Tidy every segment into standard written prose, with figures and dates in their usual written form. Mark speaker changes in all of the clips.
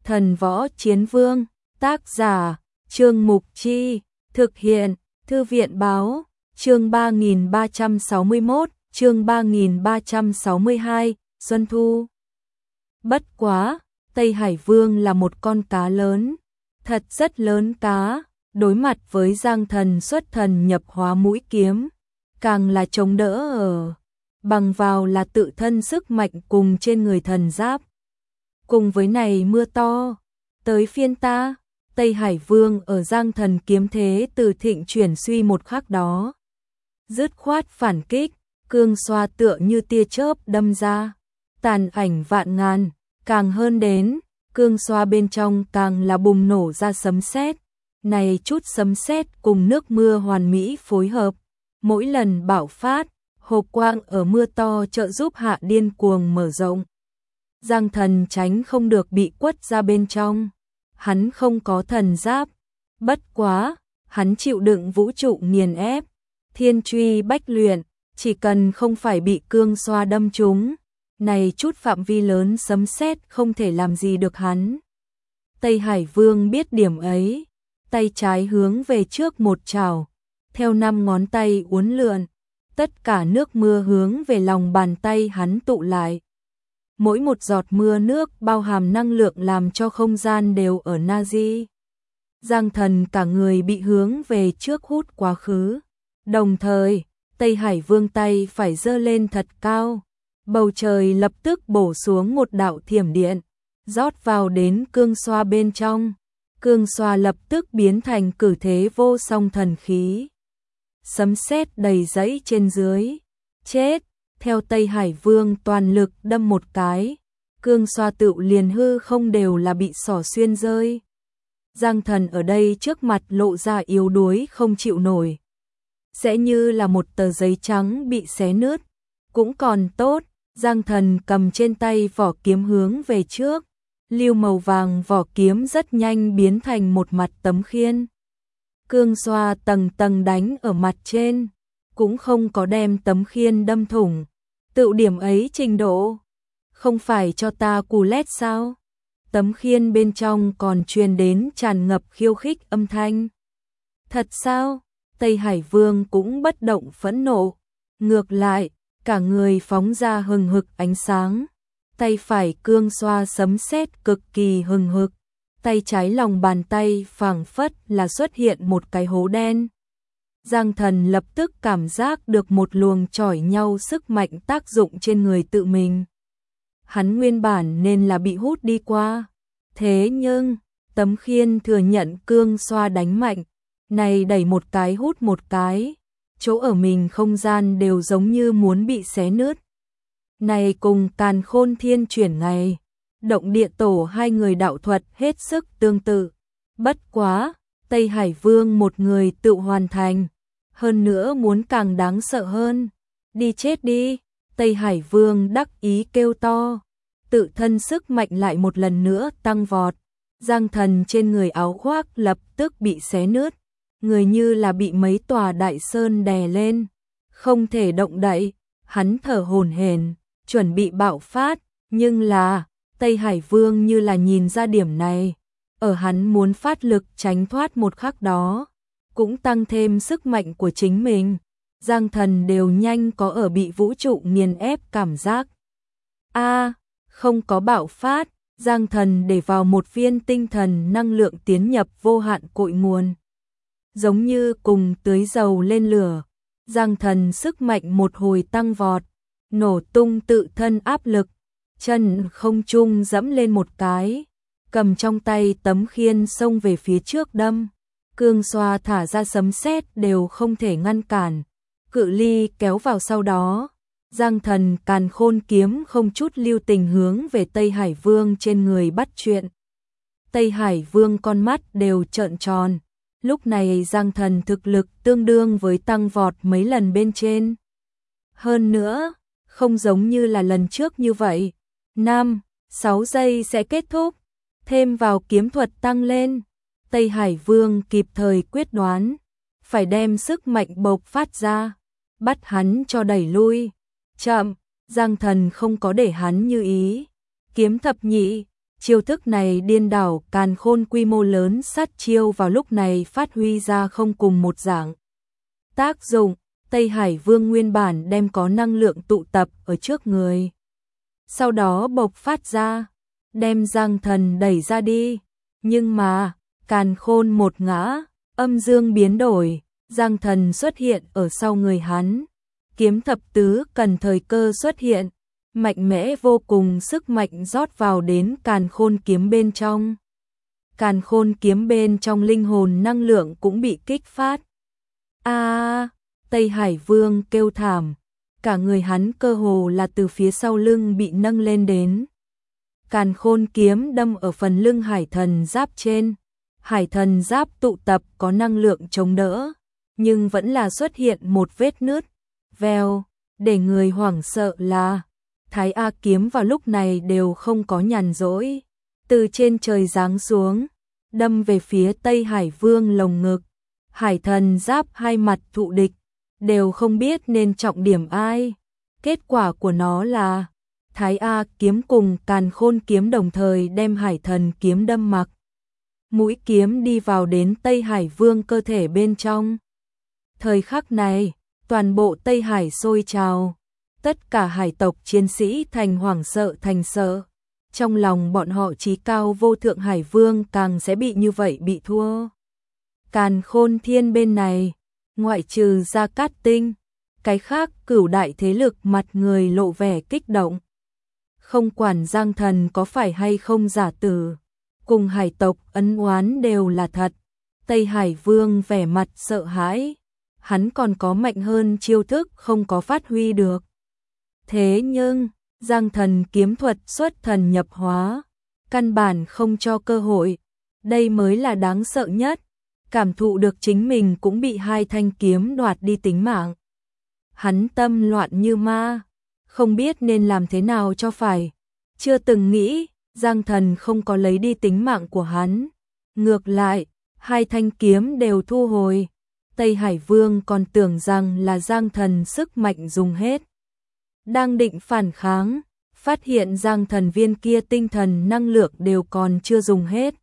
Speaker 1: Thần Võ Chiến Vương, tác giả, Trương Mục Chi, thực hiện, Thư viện Báo, chương 3361, chương 3362, Xuân Thu. Bất quá, Tây Hải Vương là một con cá lớn, thật rất lớn cá, đối mặt với Giang Thần xuất thần nhập hóa mũi kiếm, càng là chống đỡ bằng vào là tự thân sức mạnh cùng trên người thần giáp. Cùng với này mưa to, tới phiên ta, Tây Hải Vương ở Giang Thần kiếm thế từ thịnh chuyển suy một khắc đó. Dứt khoát phản kích, cương xoa tựa như tia chớp đâm ra, tàn ảnh vạn ngàn, càng hơn đến, cương xoa bên trong càng là bùng nổ ra sấm sét. Này chút sấm sét cùng nước mưa hoàn mỹ phối hợp, mỗi lần bạo phát, hộp quang ở mưa to trợ giúp hạ điên cuồng mở rộng. Giang Thần tránh không được bị quất ra bên trong. Hắn không có thần giáp, bất quá, hắn chịu đựng vũ trụ nghiền ép, thiên truy bách luyện, chỉ cần không phải bị cương xoa đâm trúng, này chút phạm vi lớn sấm sét không thể làm gì được hắn. Tây Hải Vương biết điểm ấy, tay trái hướng về trước một trảo, theo 5 ngón tay uốn lượn, tất cả nước mưa hướng về lòng bàn tay hắn tụ lại. Mỗi một giọt mưa nước bao hàm năng lượng làm cho không gian đều ở Nazi. Giang Thần cả người bị hướng về trước hút quá khứ. Đồng thời, Tây Hải Vương tay phải giơ lên thật cao. Bầu trời lập tức bổ xuống một đạo thiểm điện, rót vào đến cương xoa bên trong. Cương xoa lập tức biến thành cử thế vô song thần khí. Sấm sét đầy dãy trên dưới. Chết! Theo Tây Hải Vương toàn lực đâm một cái, cương xoa tựu liền hư không đều là bị xỏ xuyên rơi. Giang Thần ở đây trước mặt lộ ra yếu đuối không chịu nổi. Sẽ như là một tờ giấy trắng bị xé nứt. Cũng còn tốt, Giang Thần cầm trên tay vỏ kiếm hướng về trước. Lưu màu vàng vỏ kiếm rất nhanh biến thành một mặt tấm khiên. Cương xoa tầng tầng đánh ở mặt trên, cũng không có đem tấm khiên đâm thủng. Tự điểm ấy trình độ, không phải cho ta cù lét sao? Tấm khiên bên trong còn truyền đến tràn ngập khiêu khích âm thanh. Thật sao? Tây Hải Vương cũng bất động phẫn nộ. Ngược lại, cả người phóng ra hừng hực ánh sáng. Tay phải cương xoa sấm sét cực kỳ hừng hực. Tay trái lòng bàn tay phảng phất là xuất hiện một cái hố đen. Giang Thần lập tức cảm giác được một luồng chỏi nhau sức mạnh tác dụng trên người tự mình. Hắn nguyên bản nên là bị hút đi qua. Thế nhưng, tấm khiên thừa nhận cương xoa đánh mạnh. Này đẩy một cái hút một cái. Chỗ ở mình không gian đều giống như muốn bị xé nứt. Này cùng Càn Khôn Thiên chuyển ngày. Động địa tổ hai người đạo thuật hết sức tương tự. Bất quá, Tây Hải Vương một người tự hoàn thành. Hơn nữa muốn càng đáng sợ hơn. Đi chết đi, Tây Hải Vương đắc ý kêu to. Tự thân sức mạnh lại một lần nữa tăng vọt. Giang Thần trên người áo khoác lập tức bị xé nứt. Người như là bị mấy tòa đại sơn đè lên. Không thể động đậy, hắn thở hổn hển, chuẩn bị bạo phát. Nhưng là, Tây Hải Vương như là nhìn ra điểm này. Ở hắn muốn phát lực tránh thoát một khắc đó. Cũng tăng thêm sức mạnh của chính mình. Giang Thần đều nhanh có ở bị vũ trụ nghiền ép cảm giác. Không có bạo phát, Giang Thần để vào một viên tinh thần năng lượng tiến nhập vô hạn cội nguồn. Giống như cùng tưới dầu lên lửa, Giang Thần sức mạnh một hồi tăng vọt, nổ tung tự thân áp lực, chân không trung dẫm lên một cái, cầm trong tay tấm khiên xông về phía trước đâm. Cương xoa thả ra sấm sét đều không thể ngăn cản, cự ly kéo vào sau đó. Giang Thần Càn Khôn kiếm không chút lưu tình hướng về Tây Hải Vương trên người bắt chuyện. Tây Hải Vương con mắt đều trợn tròn. Lúc này Giang Thần thực lực tương đương với tăng vọt mấy lần bên trên. Hơn nữa, không giống như là lần trước như vậy. 5-6 giây sẽ kết thúc. Thêm vào kiếm thuật tăng lên. Tây Hải Vương kịp thời quyết đoán. Phải đem sức mạnh bộc phát ra. Bắt hắn cho đẩy lui. Chậm, Giang Thần không có để hắn như ý. Kiếm thập nhị, Chiêu thức này điên đảo càn khôn quy mô lớn, sát chiêu vào lúc này phát huy ra không cùng một dạng. Tác dụng, Tây Hải Vương nguyên bản đem có năng lượng tụ tập ở trước người. Sau đó bộc phát ra, đem Giang Thần đẩy ra đi. Nhưng mà, càn khôn một ngã, âm dương biến đổi, Giang Thần xuất hiện ở sau người hắn. Kiếm thập tứ cần thời cơ xuất hiện, mạnh mẽ vô cùng sức mạnh rót vào đến càn khôn kiếm bên trong. Càn khôn kiếm bên trong linh hồn năng lượng cũng bị kích phát. Tây Hải Vương kêu thảm, cả người hắn cơ hồ là từ phía sau lưng bị nâng lên đến. Càn khôn kiếm đâm ở phần lưng hải thần giáp trên. Hải thần giáp tụ tập có năng lượng chống đỡ, nhưng vẫn là xuất hiện một vết nứt. Vèo, để người hoảng sợ là Thái A kiếm vào lúc này đều không có nhàn rỗi, từ trên trời giáng xuống, đâm về phía Tây Hải Vương lồng ngực. Hải thần giáp hai mặt thụ địch, đều không biết nên trọng điểm ai. Kết quả của nó là Thái A kiếm cùng càn khôn kiếm đồng thời đem hải thần kiếm đâm mặc. Mũi kiếm đi vào đến Tây Hải Vương cơ thể bên trong. Thời khắc này, toàn bộ Tây Hải sôi trào. Tất cả hải tộc chiến sĩ thành hoảng sợ thành sợ. Trong lòng bọn họ chí cao vô thượng Hải Vương càng sẽ bị như vậy bị thua. Càn khôn thiên bên này, ngoại trừ Gia Cát Tinh, cái khác cửu đại thế lực mặt người lộ vẻ kích động. Không quản Giang Thần có phải hay không giả tử, cùng hải tộc ân oán đều là thật. Tây Hải Vương vẻ mặt sợ hãi, hắn còn có mạnh hơn chiêu thức không có phát huy được. Thế nhưng, Giang Thần kiếm thuật xuất thần nhập hóa, căn bản không cho cơ hội, đây mới là đáng sợ nhất. Cảm thụ được chính mình cũng bị hai thanh kiếm đoạt đi tính mạng. Hắn tâm loạn như ma, không biết nên làm thế nào cho phải. Chưa từng nghĩ, Giang Thần không có lấy đi tính mạng của hắn. Ngược lại, hai thanh kiếm đều thu hồi. Tây Hải Vương còn tưởng rằng là Giang Thần sức mạnh dùng hết. Đang định phản kháng, phát hiện Giang Thần viên kia tinh thần năng lượng đều còn chưa dùng hết.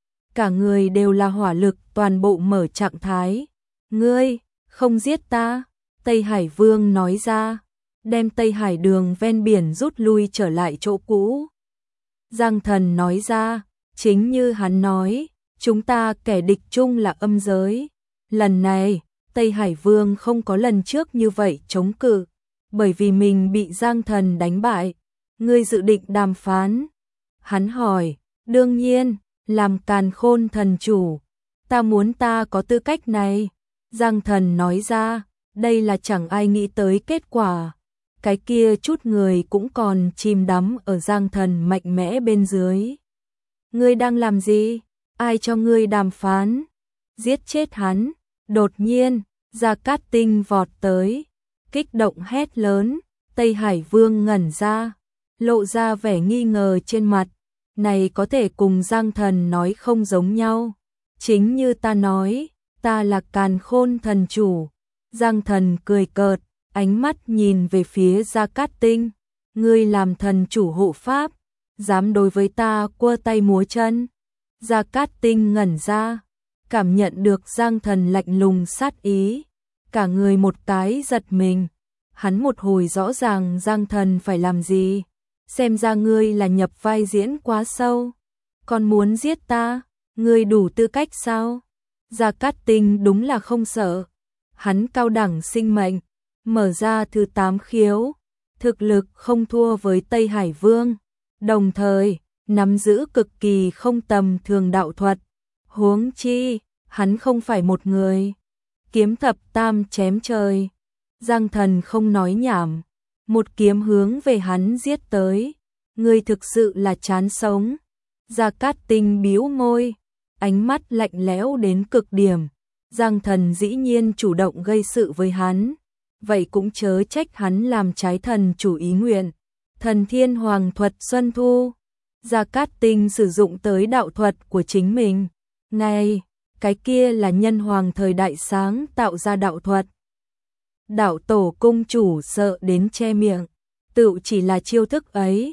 Speaker 1: Cả người đều là hỏa lực, toàn bộ mở trạng thái. Ngươi, không giết ta, Tây Hải Vương nói ra, đem Tây Hải đường ven biển rút lui trở lại chỗ cũ. Giang Thần nói ra, chính như hắn nói, chúng ta kẻ địch chung là âm giới. Lần này, Tây Hải Vương không có lần trước như vậy chống cự, bởi vì mình bị Giang Thần đánh bại. Ngươi dự định đàm phán? Hắn hỏi, đương nhiên. Làm càn khôn thần chủ, ta muốn ta có tư cách này. Giang Thần nói ra, đây là chẳng ai nghĩ tới kết quả. Cái kia chút người cũng còn chìm đắm ở Giang Thần mạnh mẽ bên dưới. Ngươi đang làm gì? Ai cho ngươi đàm phán? Giết chết hắn. Đột nhiên, Gia Cát Tinh vọt tới, kích động hét lớn. Tây Hải Vương ngẩn ra, lộ ra vẻ nghi ngờ trên mặt. Này có thể cùng Giang Thần nói không giống nhau. Chính như ta nói, ta là càn khôn thần chủ. Giang Thần cười cợt, ánh mắt nhìn về phía Gia Cát Tinh. Ngươi làm thần chủ hộ pháp, dám đối với ta quơ tay múa chân. Gia Cát Tinh ngẩn ra, cảm nhận được Giang Thần lạnh lùng sát ý. Cả người một cái giật mình. Hắn một hồi rõ ràng Giang Thần phải làm gì. Xem ra ngươi là nhập vai diễn quá sâu. Còn muốn giết ta, ngươi đủ tư cách sao? Gia Cát Tinh đúng là không sợ. Hắn cao đẳng sinh mệnh, mở ra thứ 8 khiếu, thực lực không thua với Tây Hải Vương, đồng thời nắm giữ cực kỳ không tầm thường đạo thuật. Huống chi, hắn không phải một người. Kiếm thập tam chém trời. Giang Thần không nói nhảm, một kiếm hướng về hắn giết tới. Ngươi thực sự là chán sống. Gia Cát Tinh bĩu môi, ánh mắt lạnh lẽo đến cực điểm. Giang Thần dĩ nhiên chủ động gây sự với hắn, vậy cũng chớ trách hắn làm trái thần chủ ý nguyện. Thần Thiên Hoàng thuật Xuân Thu. Gia Cát Tinh sử dụng tới đạo thuật của chính mình. Này, cái kia là nhân hoàng thời đại sáng tạo ra đạo thuật. Đạo tổ cung chủ sợ đến che miệng, tự chỉ là chiêu thức ấy,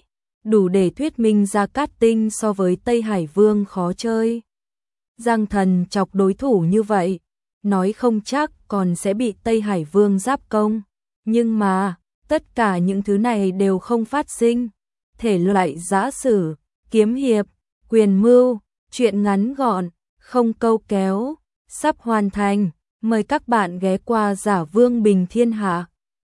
Speaker 1: đủ để thuyết minh Gia Cát Tinh so với Tây Hải Vương khó chơi. Giang Thần chọc đối thủ như vậy, nói không chắc còn sẽ bị Tây Hải Vương giáp công. Nhưng mà, tất cả những thứ này đều không phát sinh. Thể loại giã sử, kiếm hiệp, quyền mưu, truyện ngắn gọn, không câu kéo, sắp hoàn thành. Mời các bạn ghé qua Giả Vương Bình Thiên Hạ.